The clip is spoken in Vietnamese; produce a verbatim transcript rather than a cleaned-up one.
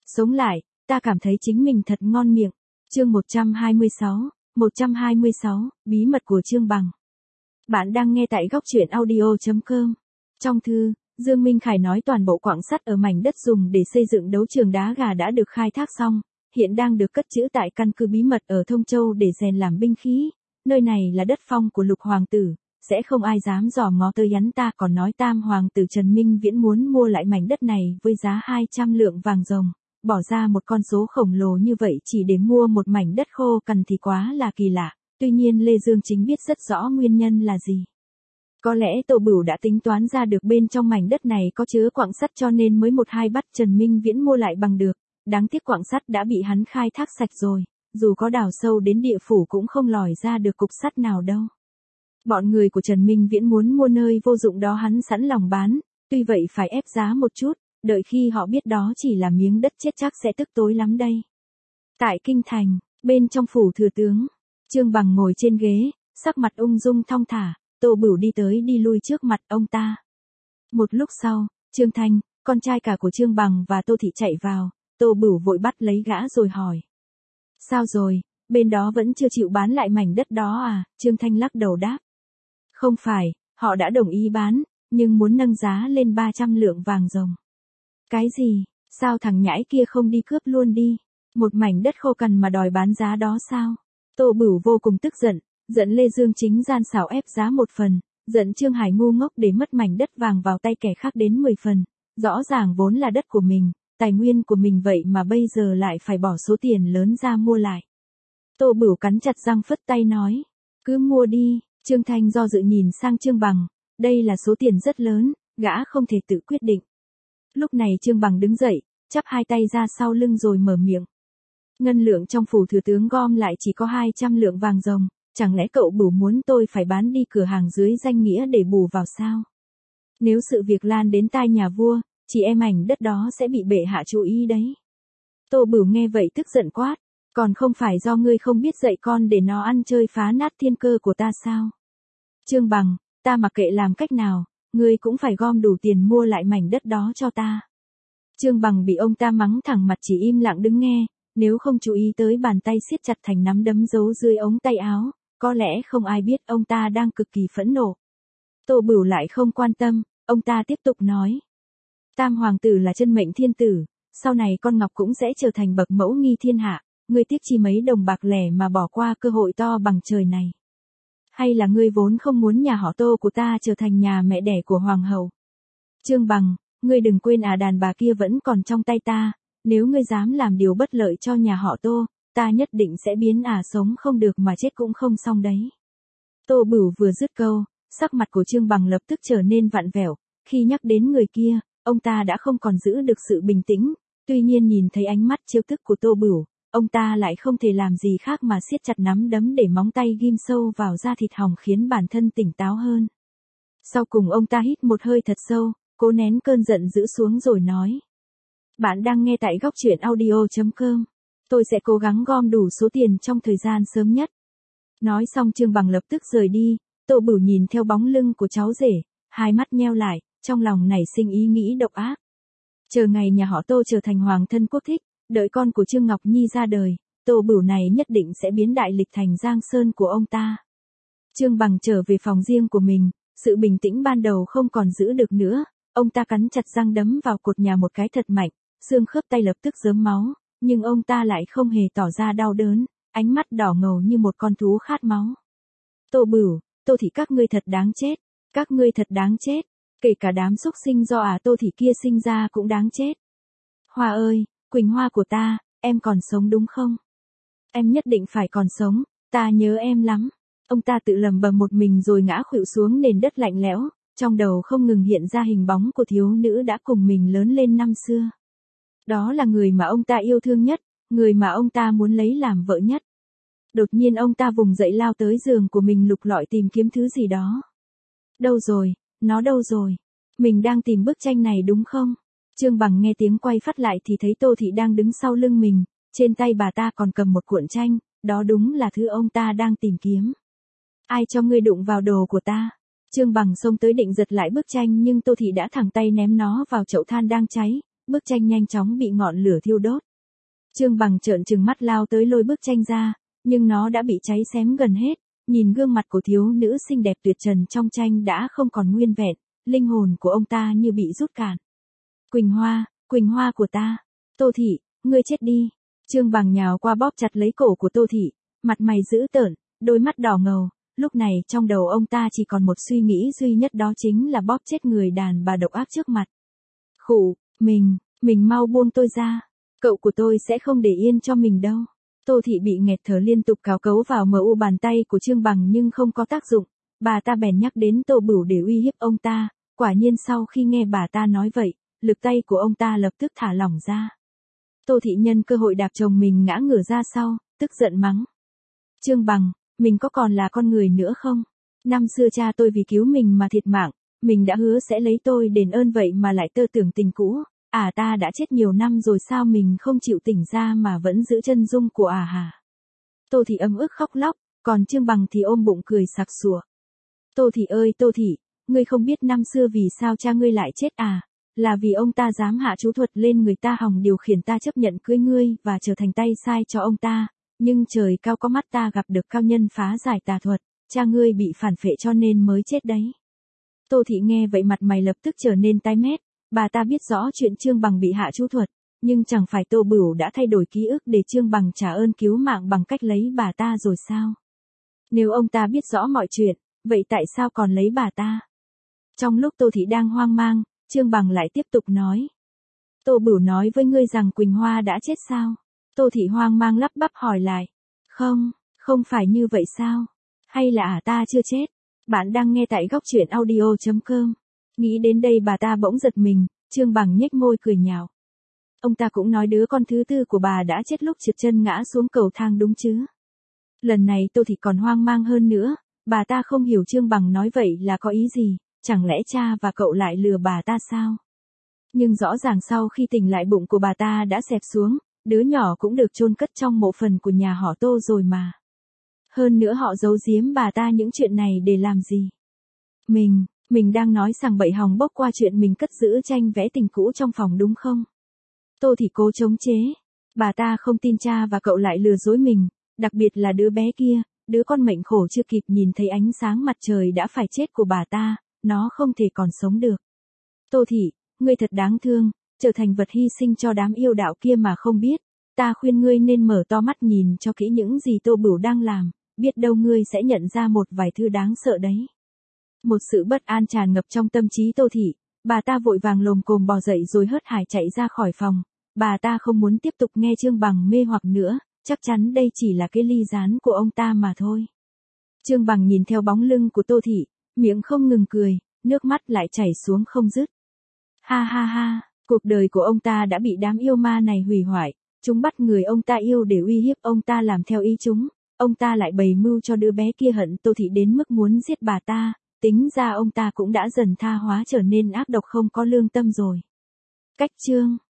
Sống lại, ta cảm thấy chính mình thật ngon miệng. Chương một trăm hai mươi sáu, một trăm hai mươi sáu, bí mật của Trương Bằng. Bạn đang nghe tại góc truyện audio chấm com. Trong thư, Dương Minh Khải nói toàn bộ quặng sắt ở mảnh đất dùng để xây dựng đấu trường đá gà đã được khai thác xong, hiện đang được cất trữ tại căn cứ bí mật ở Thông Châu để rèn làm binh khí. Nơi này là đất phong của Lục Hoàng tử, sẽ không ai dám dòm ngó tới hắn ta, còn nói Tam Hoàng tử Trần Minh Viễn muốn mua lại mảnh đất này với giá hai trăm lượng vàng ròng. Bỏ ra một con số khổng lồ như vậy chỉ để mua một mảnh đất khô cằn thì quá là kỳ lạ, tuy nhiên Lê Dương Chính biết rất rõ nguyên nhân là gì. Có lẽ Tô Bửu đã tính toán ra được bên trong mảnh đất này có chứa quặng sắt cho nên mới một hai bắt Trần Minh Viễn mua lại bằng được, đáng tiếc quặng sắt đã bị hắn khai thác sạch rồi, dù có đào sâu đến địa phủ cũng không lòi ra được cục sắt nào đâu. Bọn người của Trần Minh Viễn muốn mua nơi vô dụng đó hắn sẵn lòng bán, tuy vậy phải ép giá một chút. Đợi khi họ biết đó chỉ là miếng đất chết chắc sẽ tức tối lắm đây. Tại Kinh Thành, bên trong phủ thừa tướng, Trương Bằng ngồi trên ghế, sắc mặt ung dung thong thả, Tô Bửu đi tới đi lui trước mặt ông ta. Một lúc sau, Trương Thanh, con trai cả của Trương Bằng và Tô Thị chạy vào, Tô Bửu vội bắt lấy gã rồi hỏi. Sao rồi, bên đó vẫn chưa chịu bán lại mảnh đất đó à? Trương Thanh lắc đầu đáp. Không phải, họ đã đồng ý bán, nhưng muốn nâng giá lên ba trăm lượng vàng ròng. Cái gì, sao thằng nhãi kia không đi cướp luôn đi, một mảnh đất khô cằn mà đòi bán giá đó sao? Tô Bửu vô cùng tức giận, giận Lê Dương Chính gian xảo ép giá một phần, giận Trương Hải ngu ngốc để mất mảnh đất vàng vào tay kẻ khác đến mười phần, rõ ràng vốn là đất của mình, tài nguyên của mình vậy mà bây giờ lại phải bỏ số tiền lớn ra mua lại. Tô Bửu cắn chặt răng phất tay nói, cứ mua đi. Trương Thanh do dự nhìn sang Trương Bằng, đây là số tiền rất lớn, gã không thể tự quyết định. Lúc này Trương Bằng đứng dậy, chắp hai tay ra sau lưng rồi mở miệng. Ngân lượng trong phủ thừa tướng gom lại chỉ có hai trăm lượng vàng ròng, chẳng lẽ cậu Bửu muốn tôi phải bán đi cửa hàng dưới danh nghĩa để bù vào sao? Nếu sự việc lan đến tai nhà vua, chị em mảnh đất đó sẽ bị bệ hạ chú ý đấy. Tô Bửu nghe vậy tức giận quát, còn không phải do ngươi không biết dạy con để nó ăn chơi phá nát thiên cơ của ta sao? Trương Bằng, ta mặc kệ làm cách nào, ngươi cũng phải gom đủ tiền mua lại mảnh đất đó cho ta. Trương Bằng bị ông ta mắng thẳng mặt chỉ im lặng đứng nghe, nếu không chú ý tới bàn tay siết chặt thành nắm đấm giấu dưới ống tay áo, có lẽ không ai biết ông ta đang cực kỳ phẫn nộ. Tô Bửu lại không quan tâm, ông ta tiếp tục nói. Tam Hoàng tử là chân mệnh thiên tử, sau này con Ngọc cũng sẽ trở thành bậc mẫu nghi thiên hạ, ngươi tiếc chi mấy đồng bạc lẻ mà bỏ qua cơ hội to bằng trời này. Hay là ngươi vốn không muốn nhà họ Tô của ta trở thành nhà mẹ đẻ của hoàng hậu? Trương Bằng, ngươi đừng quên à, đàn bà kia vẫn còn trong tay ta, nếu ngươi dám làm điều bất lợi cho nhà họ Tô, ta nhất định sẽ biến à sống không được mà chết cũng không xong đấy. Tô Bửu vừa dứt câu, sắc mặt của Trương Bằng lập tức trở nên vặn vẹo, khi nhắc đến người kia, ông ta đã không còn giữ được sự bình tĩnh, tuy nhiên nhìn thấy ánh mắt trêu tức của Tô Bửu, ông ta lại không thể làm gì khác mà siết chặt nắm đấm để móng tay ghim sâu vào da thịt hồng khiến bản thân tỉnh táo hơn. Sau cùng ông ta hít một hơi thật sâu, cố nén cơn giận dữ xuống rồi nói. Bạn đang nghe tại góc truyện audio chấm com. Tôi sẽ cố gắng gom đủ số tiền trong thời gian sớm nhất. Nói xong Trương Bằng lập tức rời đi, Tô Bửu nhìn theo bóng lưng của cháu rể, hai mắt nheo lại, trong lòng nảy sinh ý nghĩ độc ác. Chờ ngày nhà họ Tô trở thành hoàng thân quốc thích, đợi con của Trương Ngọc Nhi ra đời, Tô Bửu này nhất định sẽ biến đại lịch thành giang sơn của ông ta. Trương Bằng trở về phòng riêng của mình, sự bình tĩnh ban đầu không còn giữ được nữa, ông ta cắn chặt răng đấm vào cột nhà một cái thật mạnh, xương khớp tay lập tức rớm máu, nhưng ông ta lại không hề tỏ ra đau đớn, ánh mắt đỏ ngầu như một con thú khát máu. Tô Bửu, Tô Thị các ngươi thật đáng chết, các ngươi thật đáng chết, kể cả đám xúc sinh do à Tô Thị kia sinh ra cũng đáng chết. Hoa ơi, Quỳnh Hoa của ta, em còn sống đúng không? Em nhất định phải còn sống, ta nhớ em lắm. Ông ta tự lầm bầm một mình rồi ngã khuỵu xuống nền đất lạnh lẽo, trong đầu không ngừng hiện ra hình bóng của thiếu nữ đã cùng mình lớn lên năm xưa. Đó là người mà ông ta yêu thương nhất, người mà ông ta muốn lấy làm vợ nhất. Đột nhiên ông ta vùng dậy lao tới giường của mình lục lọi tìm kiếm thứ gì đó. Đâu rồi, nó đâu rồi? Mình đang tìm bức tranh này đúng không? Trương Bằng nghe tiếng quay phát lại thì thấy Tô Thị đang đứng sau lưng mình, trên tay bà ta còn cầm một cuộn tranh, đó đúng là thứ ông ta đang tìm kiếm. Ai cho ngươi đụng vào đồ của ta? Trương Bằng xông tới định giật lại bức tranh nhưng Tô Thị đã thẳng tay ném nó vào chậu than đang cháy, bức tranh nhanh chóng bị ngọn lửa thiêu đốt. Trương Bằng trợn trừng mắt lao tới lôi bức tranh ra, nhưng nó đã bị cháy xém gần hết, nhìn gương mặt của thiếu nữ xinh đẹp tuyệt trần trong tranh đã không còn nguyên vẹn, linh hồn của ông ta như bị rút cạn. Quỳnh Hoa, Quỳnh Hoa của ta, Tô Thị, ngươi chết đi. Trương Bằng nhào qua bóp chặt lấy cổ của Tô Thị, mặt mày dữ tợn, đôi mắt đỏ ngầu, lúc này trong đầu ông ta chỉ còn một suy nghĩ duy nhất, đó chính là bóp chết người đàn bà độc ác trước mặt. Khụ, mình, mình mau buông tôi ra, cậu của tôi sẽ không để yên cho mình đâu. Tô Thị bị nghẹt thở liên tục cào cấu vào mờ u bàn tay của Trương Bằng nhưng không có tác dụng, bà ta bèn nhắc đến Tô Bửu để uy hiếp ông ta, quả nhiên sau khi nghe bà ta nói vậy, lực tay của ông ta lập tức thả lỏng ra. Tô Thị nhân cơ hội đạp chồng mình ngã ngửa ra sau, tức giận mắng. Trương Bằng, mình có còn là con người nữa không? Năm xưa cha tôi vì cứu mình mà thiệt mạng, mình đã hứa sẽ lấy tôi đền ơn, vậy mà lại tơ tưởng tình cũ. À, ta đã chết nhiều năm rồi sao mình không chịu tỉnh ra mà vẫn giữ chân dung của à hả? Tô Thị ấm ức khóc lóc, còn Trương Bằng thì ôm bụng cười sặc sụa. Tô Thị ơi Tô Thị, ngươi không biết năm xưa vì sao cha ngươi lại chết à? Là vì ông ta dám hạ chú thuật lên người ta hòng điều khiển ta chấp nhận cưới ngươi và trở thành tay sai cho ông ta. Nhưng trời cao có mắt, ta gặp được cao nhân phá giải tà thuật, cha ngươi bị phản phệ cho nên mới chết đấy. Tô Thị nghe vậy mặt mày lập tức trở nên tái mét, bà ta biết rõ chuyện Trương Bằng bị hạ chú thuật, nhưng chẳng phải Tô Bửu đã thay đổi ký ức để Trương Bằng trả ơn cứu mạng bằng cách lấy bà ta rồi sao? Nếu ông ta biết rõ mọi chuyện, vậy tại sao còn lấy bà ta? Trong lúc Tô Thị đang hoang mang, Trương Bằng lại tiếp tục nói. Tô Bửu nói với ngươi rằng Quỳnh Hoa đã chết sao? Tô Thị hoang mang lắp bắp hỏi lại. Không, không phải như vậy sao? Hay là à ta chưa chết? Bạn đang nghe tại góc truyện audio chấm com. Nghĩ đến đây bà ta bỗng giật mình, Trương Bằng nhếch môi cười nhạo. Ông ta cũng nói đứa con thứ tư của bà đã chết lúc trượt chân ngã xuống cầu thang đúng chứ? Lần này Tô Thị còn hoang mang hơn nữa, bà ta không hiểu Trương Bằng nói vậy là có ý gì, chẳng lẽ cha và cậu lại lừa bà ta sao? Nhưng rõ ràng sau khi tỉnh lại bụng của bà ta đã xẹp xuống, đứa nhỏ cũng được chôn cất trong mộ phần của nhà họ Tô rồi mà. Hơn nữa họ giấu giếm bà ta những chuyện này để làm gì? Mình, mình đang nói sằng bậy hòng bốc qua chuyện mình cất giữ tranh vẽ tình cũ trong phòng đúng không? Tô Thị cố chống chế. Bà ta không tin cha và cậu lại lừa dối mình, đặc biệt là đứa bé kia, đứa con mệnh khổ chưa kịp nhìn thấy ánh sáng mặt trời đã phải chết của bà ta, nó không thể còn sống được. Tô Thị, ngươi thật đáng thương, trở thành vật hy sinh cho đám yêu đạo kia mà không biết. Ta khuyên ngươi nên mở to mắt nhìn cho kỹ những gì Tô Bửu đang làm, biết đâu ngươi sẽ nhận ra một vài thứ đáng sợ đấy. Một sự bất an tràn ngập trong tâm trí Tô Thị, bà ta vội vàng lồm cồm bò dậy rồi hớt hải chạy ra khỏi phòng. Bà ta không muốn tiếp tục nghe Trương Bằng mê hoặc nữa, chắc chắn đây chỉ là cái ly gián của ông ta mà thôi. Trương Bằng nhìn theo bóng lưng của Tô Thị, miệng không ngừng cười, nước mắt lại chảy xuống không dứt. Ha ha ha, cuộc đời của ông ta đã bị đám yêu ma này hủy hoại, chúng bắt người ông ta yêu để uy hiếp ông ta làm theo ý chúng, ông ta lại bày mưu cho đứa bé kia hận Tô Thị đến mức muốn giết bà ta, tính ra ông ta cũng đã dần tha hóa trở nên ác độc không có lương tâm rồi. Cách chương